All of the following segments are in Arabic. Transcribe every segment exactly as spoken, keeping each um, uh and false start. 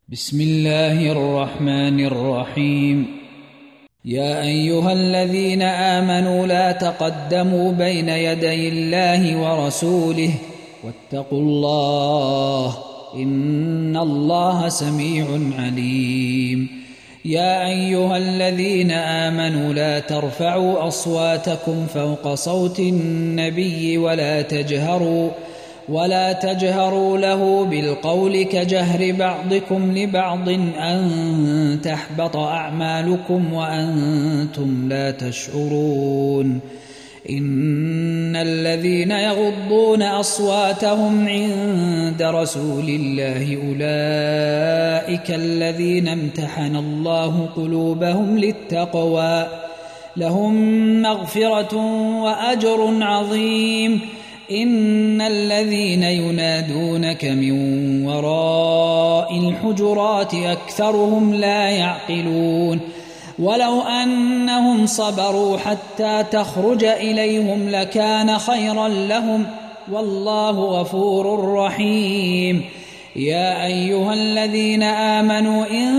بسم الله الرحمن الرحيم. يا أيها الذين آمنوا لا تقدموا بين يدي الله ورسوله واتقوا الله إن الله سميع عليم. يا أيها الذين آمنوا لا ترفعوا أصواتكم فوق صوت النبي ولا تجهروا ولا تجهروا له بالقول كجهر بعضكم لبعض أن تحبط أعمالكم وأنتم لا تشعرون. إن الذين يغضون أصواتهم عند رسول الله أولئك الذين امتحن الله قلوبهم للتقوى لهم مغفرة وأجر عظيم. إن الذين ينادونك من وراء الحجرات أكثرهم لا يعقلون. ولو أنهم صبروا حتى تخرج إليهم لكان خيرا لهم والله غفور رحيم. يا أيها الذين آمنوا إن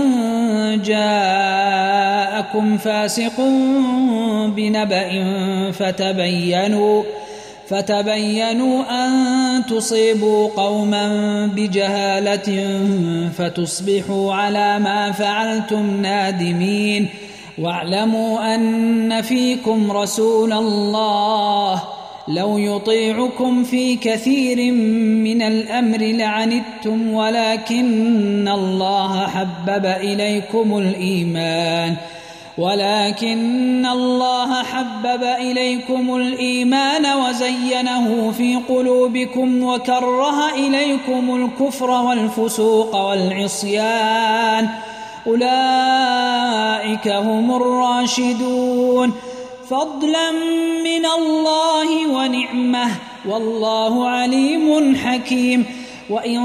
جاءكم فاسق بنبأ فتبينوا فتبينوا أن تصيبوا قوما بجهالة فتصبحوا على ما فعلتم نادمين. واعلموا أن فيكم رسول الله لو يطيعكم في كثير من الأمر لعنتم ولكن الله حبب إليكم الإيمان ولكن الله حبب إليكم الإيمان وزينه في قلوبكم وكره إليكم الكفر والفسوق والعصيان أولئك هم الراشدون فضلا من الله ونعمة والله عليم حكيم. وإن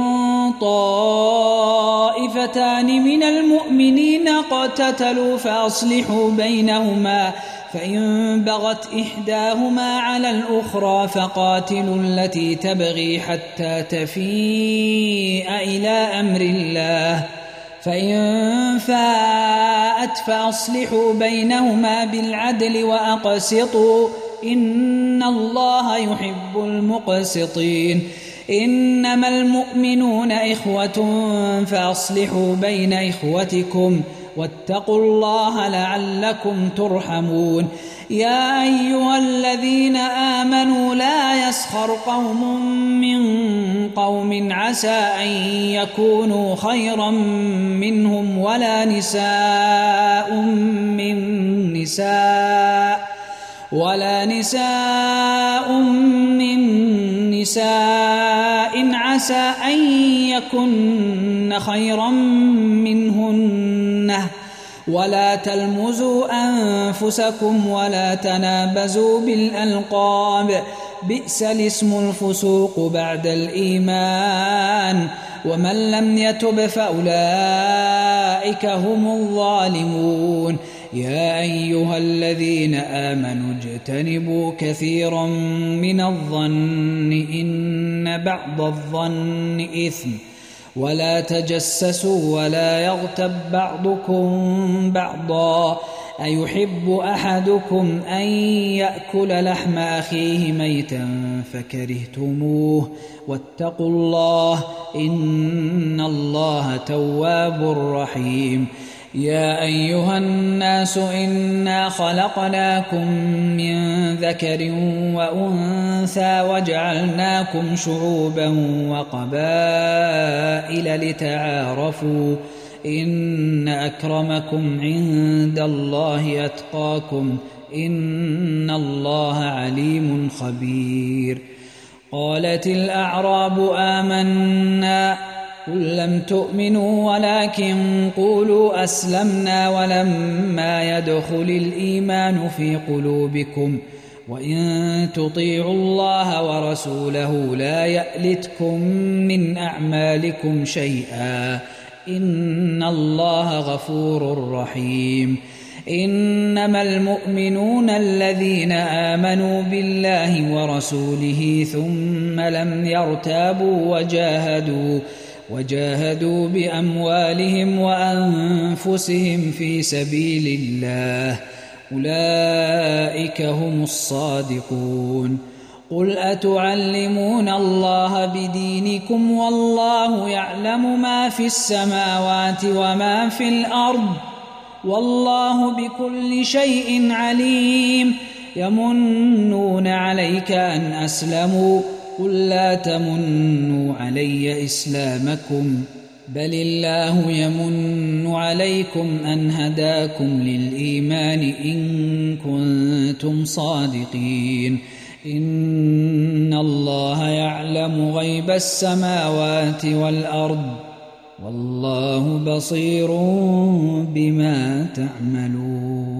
طائفتان من المؤمنين اقتتلوا فأصلحوا بينهما فإن بغت إحداهما على الأخرى فقاتلوا التي تبغي حتى تفيء إلى أمر الله فإن فاءت فأصلحوا بينهما بالعدل وأقسطوا إن الله يحب المقسطين. إنما المؤمنون إخوة فأصلحوا بين إخوتكم واتقوا الله لعلكم ترحمون. يا أيها الذين آمنوا لا يسخر قوم من قوم عسى أن يكونوا خيرا منهم ولا نساء من نساء ولا نساء من نساء عسى أن يكن خيرا منهن ولا تلمزوا أنفسكم ولا تنابزوا بالألقاب بئس الاسم الفسوق بعد الإيمان ومن لم يتب فأولئك هم الظالمون. يا أيها الذين آمنوا اجتنبوا كثيرا من الظن إن بعض الظن إثم ولا تجسسوا ولا يغتب بعضكم بعضا أيحب أحدكم أن يأكل لحم أخيه ميتا فكرهتموه واتقوا الله إن الله تواب رحيم. يا أيها الناس إنا خلقناكم من ذكر وأنثى وجعلناكم شعوبا وقبائل لتعارفوا إن أكرمكم عند الله أتقاكم إن الله عليم خبير. قالت الأعراب آمنا قل لم تؤمنوا ولكن قولوا أسلمنا ولما يدخل الإيمان في قلوبكم وإن تطيعوا الله ورسوله لا يألتكم من أعمالكم شيئا إن الله غفور رحيم. إنما المؤمنون الذين آمنوا بالله ورسوله ثم لم يرتابوا وجاهدوا وجاهدوا بأموالهم وأنفسهم في سبيل الله أولئك هم الصادقون. قل أتعلمون الله بدينكم والله يعلم ما في السماوات وما في الأرض والله بكل شيء عليم. يمنون عليك أن أسلموا قل لا تمنوا علي إسلامكم بل الله يمن عليكم أن هداكم للإيمان إن كنتم صادقين. إن الله يعلم غيب السماوات والأرض والله بصير بما تعملون.